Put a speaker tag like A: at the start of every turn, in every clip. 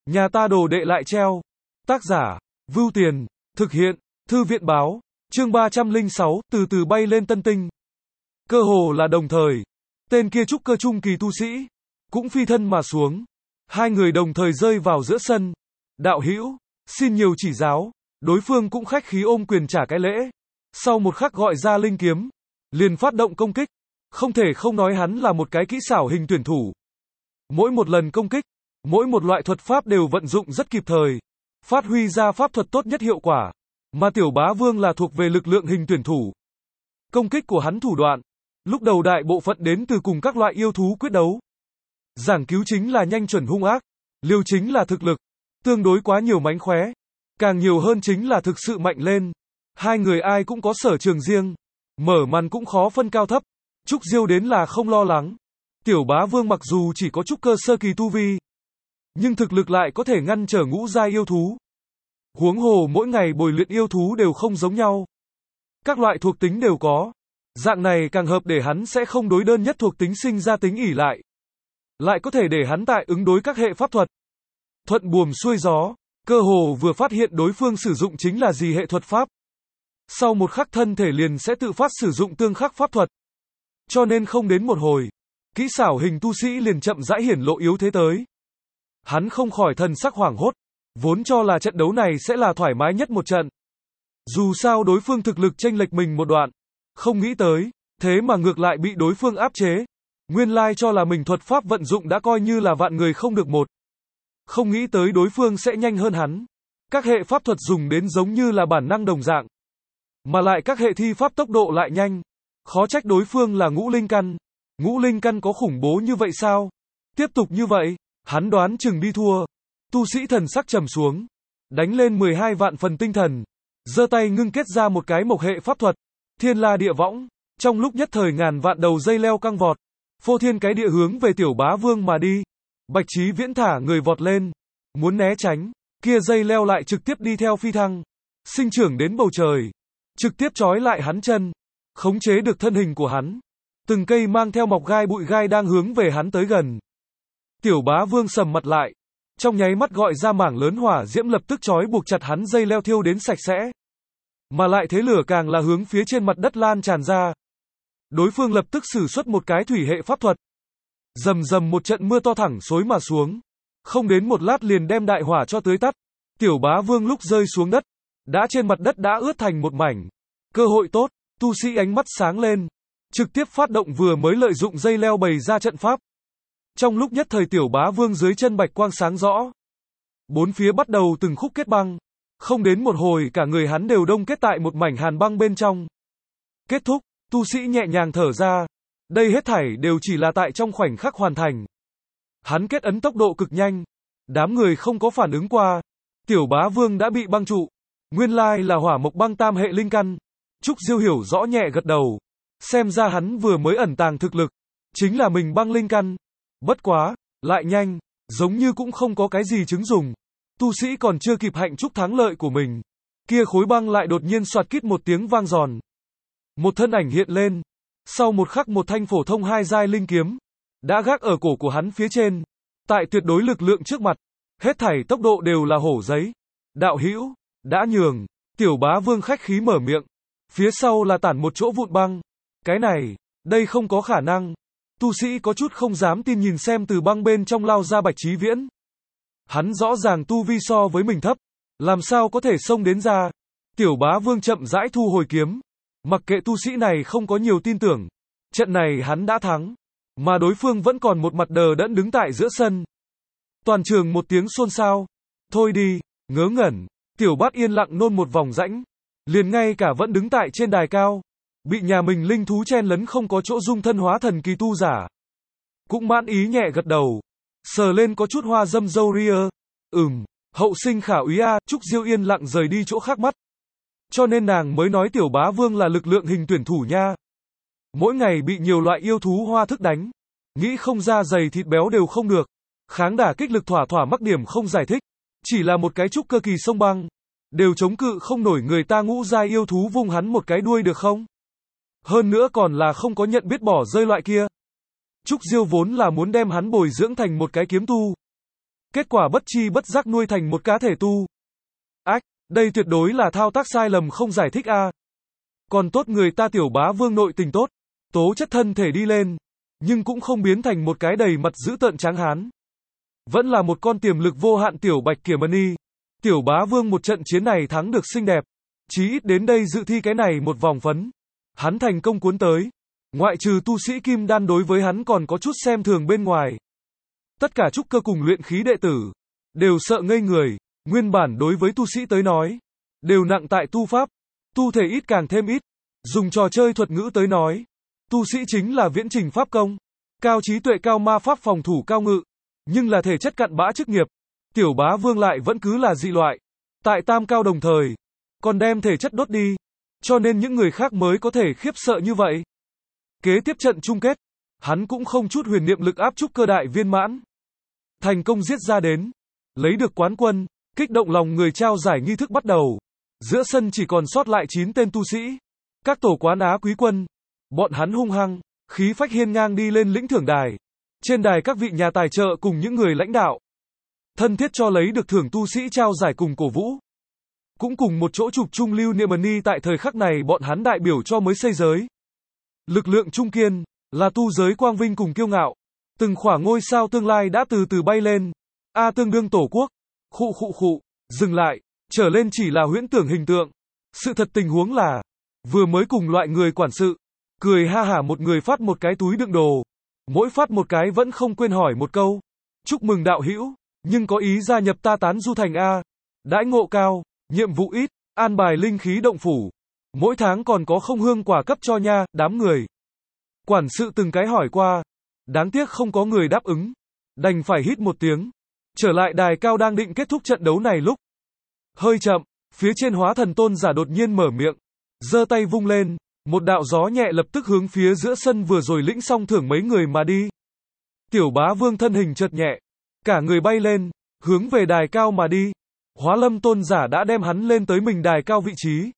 A: Nhà ta đồ đệ lại treo. Tác giả, Vưu Tiền, thực hiện, Thư viện báo, chương 306, từ từ bay lên tân tinh. Cơ hồ là đồng thời, tên kia trúc cơ trung kỳ tu sĩ, cũng phi thân mà xuống. Hai người đồng thời rơi vào giữa sân. Đạo hữu, xin nhiều chỉ giáo, đối phương cũng khách khí ôm quyền trả cái lễ. Sau một khắc gọi ra linh kiếm, liền phát động công kích. Không thể không nói hắn là một cái kỹ xảo hình tuyển thủ. Mỗi một lần công kích, mỗi một loại thuật pháp đều vận dụng rất kịp thời, phát huy ra pháp thuật tốt nhất hiệu quả. Mà Tiểu Bá Vương là thuộc về lực lượng hình tuyển thủ. Công kích của hắn thủ đoạn, lúc đầu đại bộ phận đến từ cùng các loại yêu thú quyết đấu. Giảng cứu chính là nhanh chuẩn hung ác, liều chính là thực lực, tương đối quá nhiều mánh khóe. Càng nhiều hơn chính là thực sự mạnh lên. Hai người ai cũng có sở trường riêng, mở màn cũng khó phân cao thấp. Trúc Diêu đến là không lo lắng. Tiểu Bá Vương mặc dù chỉ có trúc cơ sơ kỳ tu vi, nhưng thực lực lại có thể ngăn trở ngũ giai yêu thú. Huống hồ mỗi ngày bồi luyện yêu thú đều không giống nhau. Các loại thuộc tính đều có. Dạng này càng hợp để hắn sẽ không đối đơn nhất thuộc tính sinh ra tính ỷ lại. Lại có thể để hắn tại ứng đối các hệ pháp thuật. Thuận buồm xuôi gió, cơ hồ vừa phát hiện đối phương sử dụng chính là gì hệ thuật pháp. Sau một khắc thân thể liền sẽ tự phát sử dụng tương khắc pháp thuật. Cho nên không đến một hồi, kỹ xảo hình tu sĩ liền chậm rãi hiển lộ yếu thế tới. Hắn không khỏi thần sắc hoảng hốt, vốn cho là trận đấu này sẽ là thoải mái nhất một trận. Dù sao đối phương thực lực chênh lệch mình một đoạn, không nghĩ tới, thế mà ngược lại bị đối phương áp chế. Nguyên lai cho là mình thuật pháp vận dụng đã coi như là vạn người không được một. Không nghĩ tới đối phương sẽ nhanh hơn hắn. Các hệ pháp thuật dùng đến giống như là bản năng đồng dạng. Mà lại các hệ thi pháp tốc độ lại nhanh. Khó trách đối phương là ngũ linh căn. Ngũ linh căn có khủng bố như vậy sao? Tiếp tục như vậy, hắn đoán chừng đi thua. Tu sĩ thần sắc trầm xuống, đánh lên 12 vạn phần tinh thần, giơ tay ngưng kết ra một cái mộc hệ pháp thuật, thiên la địa võng, trong lúc nhất thời ngàn vạn đầu dây leo căng vọt, phô thiên cái địa hướng về Tiểu Bá Vương mà đi. Bạch Chí Viễn thả người vọt lên, muốn né tránh, kia dây leo lại trực tiếp đi theo phi thăng, sinh trưởng đến bầu trời, trực tiếp trói lại hắn chân, khống chế được thân hình của hắn. Từng cây mang theo mọc gai bụi gai đang hướng về hắn tới gần. Tiểu Bá Vương sầm mặt lại, trong nháy mắt gọi ra mảng lớn hỏa diễm lập tức trói buộc chặt hắn, dây leo thiêu đến sạch sẽ. Mà lại thế lửa càng là hướng phía trên mặt đất lan tràn ra. Đối phương lập tức sử xuất một cái thủy hệ pháp thuật. Rầm rầm một trận mưa to thẳng xối mà xuống. Không đến một lát liền đem đại hỏa cho tưới tắt. Tiểu Bá Vương lúc rơi xuống đất, đã trên mặt đất đã ướt thành một mảnh. Cơ hội tốt, tu sĩ ánh mắt sáng lên, trực tiếp phát động vừa mới lợi dụng dây leo bày ra trận pháp. Trong lúc nhất thời Tiểu Bá Vương dưới chân bạch quang sáng rõ. Bốn phía bắt đầu từng khúc kết băng. Không đến một hồi cả người hắn đều đông kết tại một mảnh hàn băng bên trong. Kết thúc, tu sĩ nhẹ nhàng thở ra. Đây hết thảy đều chỉ là tại trong khoảnh khắc hoàn thành. Hắn kết ấn tốc độ cực nhanh. Đám người không có phản ứng qua. Tiểu Bá Vương đã bị băng trụ. Nguyên lai là hỏa mộc băng tam hệ linh căn. Trúc Diêu hiểu rõ nhẹ gật đầu. Xem ra hắn vừa mới ẩn tàng thực lực. Chính là mình băng linh căn. Bất quá, lại nhanh, giống như cũng không có cái gì chứng dùng. Tu sĩ còn chưa kịp hạnh chúc thắng lợi của mình. Kia khối băng lại đột nhiên xoạt kít một tiếng vang giòn. Một thân ảnh hiện lên. Sau một khắc một thanh phổ thông hai giai linh kiếm đã gác ở cổ của hắn phía trên. Tại tuyệt đối lực lượng trước mặt, hết thảy tốc độ đều là hổ giấy. Đạo hữu, đã nhường. Tiểu Bá Vương khách khí mở miệng. Phía sau là tản một chỗ vụn băng. Cái này, đây không có khả năng. Tu sĩ có chút không dám tin nhìn xem từ băng bên trong lao ra Bạch Chí Viễn. Hắn rõ ràng tu vi so với mình thấp, làm sao có thể xông đến ra. Tiểu Bá Vương chậm rãi thu hồi kiếm. Mặc kệ tu sĩ này không có nhiều tin tưởng, trận này hắn đã thắng, mà đối phương vẫn còn một mặt đờ đẫn đứng tại giữa sân. Toàn trường một tiếng xôn xao. Thôi đi, ngớ ngẩn. Tiểu Bát yên lặng nôn một vòng rãnh, liền ngay cả vẫn đứng tại trên đài cao, bị nhà mình linh thú chen lấn không có chỗ dung thân hóa thần kỳ tu giả. Cũng mãn ý nhẹ gật đầu, sờ lên có chút hoa dâm râu ria. Hậu sinh khả úy a. Trúc Diêu yên lặng rời đi chỗ khác mắt. Cho nên nàng mới nói Tiểu Bá Vương là lực lượng hình tuyển thủ nha. Mỗi ngày bị nhiều loại yêu thú hoa thức đánh, nghĩ không ra dày thịt béo đều không được. Kháng đả kích lực thỏa thỏa mắc điểm không giải thích. Chỉ là một cái trúc cơ kỳ sông băng, đều chống cự không nổi người ta ngũ giai yêu thú vung hắn một cái đuôi được không? Hơn nữa còn là không có nhận biết bỏ rơi loại kia. Trúc Diêu vốn là muốn đem hắn bồi dưỡng thành một cái kiếm tu. Kết quả bất chi bất giác nuôi thành một cá thể tu. Ách, đây tuyệt đối là thao tác sai lầm không giải thích a. Còn tốt người ta Tiểu Bá Vương nội tình tốt, tố chất thân thể đi lên, nhưng cũng không biến thành một cái đầy mặt dữ tợn tráng hán. Vẫn là một con tiềm lực vô hạn Tiểu Bạch Kiểm Mani. Tiểu Bá Vương một trận chiến này thắng được xinh đẹp, chí ít đến đây dự thi cái này một vòng phấn. Hắn thành công cuốn tới. Ngoại trừ tu sĩ kim đan đối với hắn còn có chút xem thường bên ngoài. Tất cả trúc cơ cùng luyện khí đệ tử đều sợ ngây người, nguyên bản đối với tu sĩ tới nói, đều nặng tại tu pháp, tu thể ít càng thêm ít. Dùng trò chơi thuật ngữ tới nói, tu sĩ chính là viễn trình pháp công, cao trí tuệ cao ma pháp phòng thủ cao ngự, nhưng là thể chất cặn bã chức nghiệp. Tiểu Bá Vương lại vẫn cứ là dị loại, tại tam cao đồng thời, còn đem thể chất đốt đi, cho nên những người khác mới có thể khiếp sợ như vậy. Kế tiếp trận chung kết, hắn cũng không chút huyền niệm lực áp trúc cơ đại viên mãn. Thành công giết ra đến, lấy được quán quân, kích động lòng người trao giải nghi thức bắt đầu. Giữa sân chỉ còn sót lại 9 tên tu sĩ, các tổ quán á quý quân. Bọn hắn hung hăng, khí phách hiên ngang đi lên lĩnh thưởng đài. Trên đài các vị nhà tài trợ cùng những người lãnh đạo thân thiết cho lấy được thưởng tu sĩ trao giải cùng cổ vũ. Cũng cùng một chỗ chụp chung lưu niệm Mani tại thời khắc này bọn hắn đại biểu cho mới xây giới. Lực lượng trung kiên, là tu giới quang vinh cùng kiêu ngạo. Từng khỏa ngôi sao tương lai đã từ từ bay lên. A tương đương tổ quốc. Khụ. Dừng lại, trở lên chỉ là huyễn tưởng hình tượng. Sự thật tình huống là, vừa mới cùng loại người quản sự, cười ha hả một người phát một cái túi đựng đồ. Mỗi phát một cái vẫn không quên hỏi một câu. Chúc mừng đạo hữu, nhưng có ý gia nhập ta tán du thành A. Đãi ngộ cao, nhiệm vụ ít, an bài linh khí động phủ. Mỗi tháng còn có không hương quả cấp cho nha, đám người. Quản sự từng cái hỏi qua. Đáng tiếc không có người đáp ứng. Đành phải hít một tiếng. Trở lại đài cao đang định kết thúc trận đấu này lúc. Hơi chậm, phía trên Hóa Thần Tôn giả đột nhiên mở miệng. Giơ tay vung lên. Một đạo gió nhẹ lập tức hướng phía giữa sân vừa rồi lĩnh xong thưởng mấy người mà đi. Tiểu Bá Vương thân hình chợt nhẹ. Cả người bay lên, hướng về đài cao mà đi. Hóa Lâm Tôn giả đã đem hắn lên tới mình đài cao vị trí.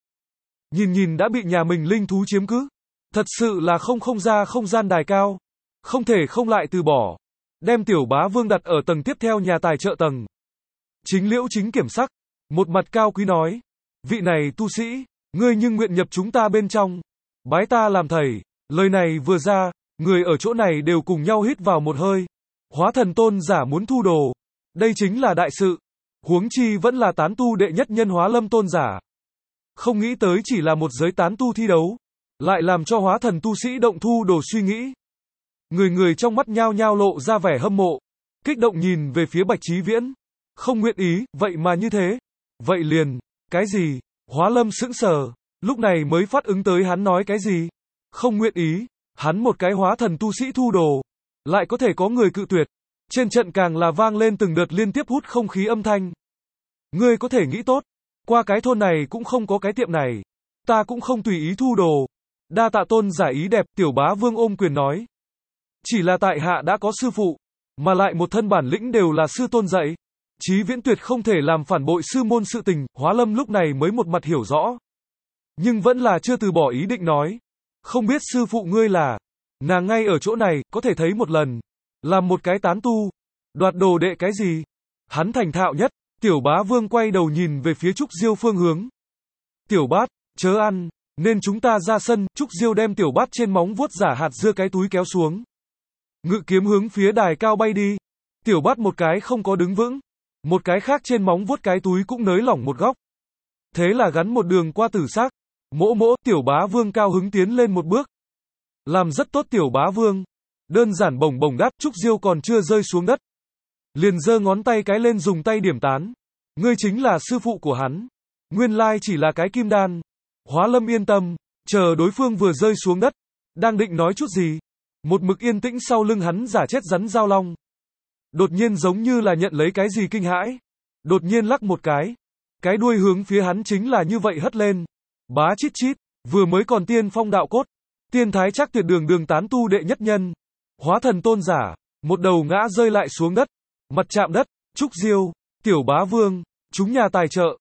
A: Nhìn đã bị nhà mình linh thú chiếm cứ. Thật sự là không ra không gian đài cao. Không thể không lại từ bỏ. Đem Tiểu Bá Vương đặt ở tầng tiếp theo nhà tài trợ tầng. Chính Liễu chính kiểm sắc. Một mặt cao quý nói. Vị này tu sĩ, ngươi nhưng nguyện nhập chúng ta bên trong. Bái ta làm thầy. Lời này vừa ra, người ở chỗ này đều cùng nhau hít vào một hơi. Hóa Thần Tôn giả muốn thu đồ. Đây chính là đại sự. Huống chi vẫn là tán tu đệ nhất nhân Hóa Lâm Tôn giả. Không nghĩ tới chỉ là một giới tán tu thi đấu. Lại làm cho hóa thần tu sĩ động thu đồ suy nghĩ. Người trong mắt nhao nhao lộ ra vẻ hâm mộ. Kích động nhìn về phía Bạch Chí Viễn. Không nguyện ý, vậy mà như thế. Vậy liền, cái gì? Hóa Lâm sững sờ. Lúc này mới phát ứng tới hắn nói cái gì? Không nguyện ý. Hắn một cái hóa thần tu sĩ thu đồ. Lại có thể có người cự tuyệt. Trên trận càng là vang lên từng đợt liên tiếp hút không khí âm thanh. Ngươi có thể nghĩ tốt. Qua cái thôn này cũng không có cái tiệm này. Ta cũng không tùy ý thu đồ. Đa tạ tôn giả ý đẹp, Tiểu Bá Vương ôm quyền nói. Chỉ là tại hạ đã có sư phụ. Mà lại một thân bản lĩnh đều là sư tôn dạy. Chí Viễn tuyệt không thể làm phản bội sư môn sự tình. Hóa Lâm lúc này mới một mặt hiểu rõ. Nhưng vẫn là chưa từ bỏ ý định nói. Không biết sư phụ ngươi là. Nàng ngay ở chỗ này, có thể thấy một lần. Làm một cái tán tu. Đoạt đồ đệ cái gì? Hắn thành thạo nhất. Tiểu Bá Vương quay đầu nhìn về phía Trúc Diêu phương hướng. Tiểu Bát, chớ ăn. Nên chúng ta ra sân. Trúc Diêu đem Tiểu Bát trên móng vuốt giả hạt dưa cái túi kéo xuống. Ngự kiếm hướng phía đài cao bay đi. Tiểu Bát một cái không có đứng vững. Một cái khác trên móng vuốt cái túi cũng nới lỏng một góc. Thế là gắn một đường qua tử xác. Mỗ, Tiểu Bá Vương cao hứng tiến lên một bước. Làm rất tốt Tiểu Bá Vương. Đơn giản bổng đáp. Trúc Diêu còn chưa rơi xuống đất. Liền giơ ngón tay cái lên dùng tay điểm tán. Ngươi chính là sư phụ của hắn. Nguyên lai chỉ là cái kim đan. Hóa Lâm yên tâm. Chờ đối phương vừa rơi xuống đất. Đang định nói chút gì. Một mực yên tĩnh sau lưng hắn giả chết rắn giao long. Đột nhiên giống như là nhận lấy cái gì kinh hãi. Đột nhiên lắc một cái. Cái đuôi hướng phía hắn chính là như vậy hất lên. Bá chít chít. Vừa mới còn tiên phong đạo cốt. Tiên thái chắc tuyệt đường tán tu đệ nhất nhân. Hóa Thần Tôn giả. Một đầu ngã rơi lại xuống đất. Mặt chạm đất. Trúc Diêu. Tiểu Bá Vương. Chúng nhà tài trợ.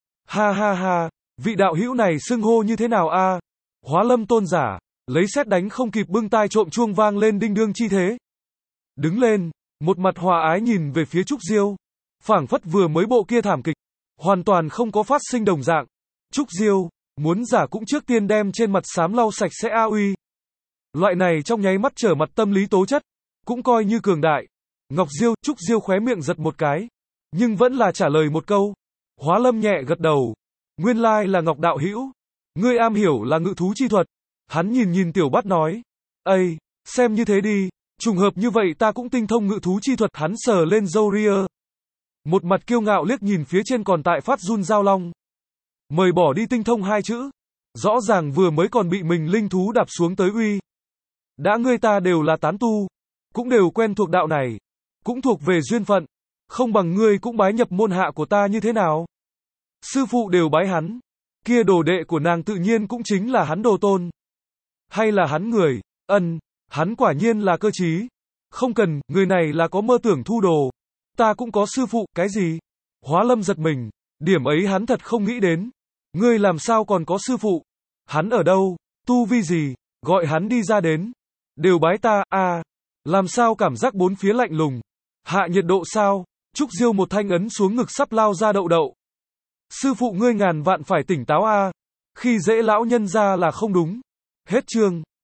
A: Ha. Vị đạo hữu này xưng hô như thế nào a? Hóa Lâm Tôn giả. Lấy sét đánh không kịp bưng tai trộm chuông vang lên đinh đương chi thế. Đứng lên. Một mặt hòa ái nhìn về phía Trúc Diêu. phảng phất vừa mới bộ kia thảm kịch, hoàn toàn không có phát sinh đồng dạng. Trúc Diêu, muốn giả cũng trước tiên đem trên mặt xám lau sạch sẽ a uy. Loại này trong nháy mắt trở mặt tâm lý tố chất, cũng coi như cường đại. Ngọc Diêu, Trúc Diêu khóe miệng giật một cái, nhưng vẫn là trả lời một câu. Hóa Lâm nhẹ gật đầu. Nguyên lai là Ngọc đạo hữu, ngươi am hiểu là ngự thú chi thuật. Hắn nhìn nhìn Tiểu Bát nói, ây, xem như thế đi, trùng hợp như vậy ta cũng tinh thông ngự thú chi thuật. Hắn sờ lên râu ria, một mặt kiêu ngạo liếc nhìn phía trên còn tại phát run Giao Long. Mời bỏ đi tinh thông hai chữ, rõ ràng vừa mới còn bị mình linh thú đạp xuống tới uy. Đã ngươi ta đều là tán tu, cũng đều quen thuộc đạo này, cũng thuộc về duyên phận, không bằng ngươi cũng bái nhập môn hạ của ta như thế nào? Sư phụ đều bái hắn, kia đồ đệ của nàng tự nhiên cũng chính là hắn đồ tôn. Hay là hắn người, hắn quả nhiên là cơ trí. Không cần, người này là có mơ tưởng thu đồ. Ta cũng có sư phụ, cái gì? Hóa Lâm giật mình, điểm ấy hắn thật không nghĩ đến. Ngươi làm sao còn có sư phụ? Hắn ở đâu? Tu vi gì? Gọi hắn đi ra đến. Đều bái ta, làm sao cảm giác bốn phía lạnh lùng? Hạ nhiệt độ sao? Trúc Diêu một thanh ấn xuống ngực sắp lao ra đậu đậu. Sư phụ ngươi ngàn vạn phải tỉnh táo a, khi dễ lão nhân ra là không đúng. Hết chương.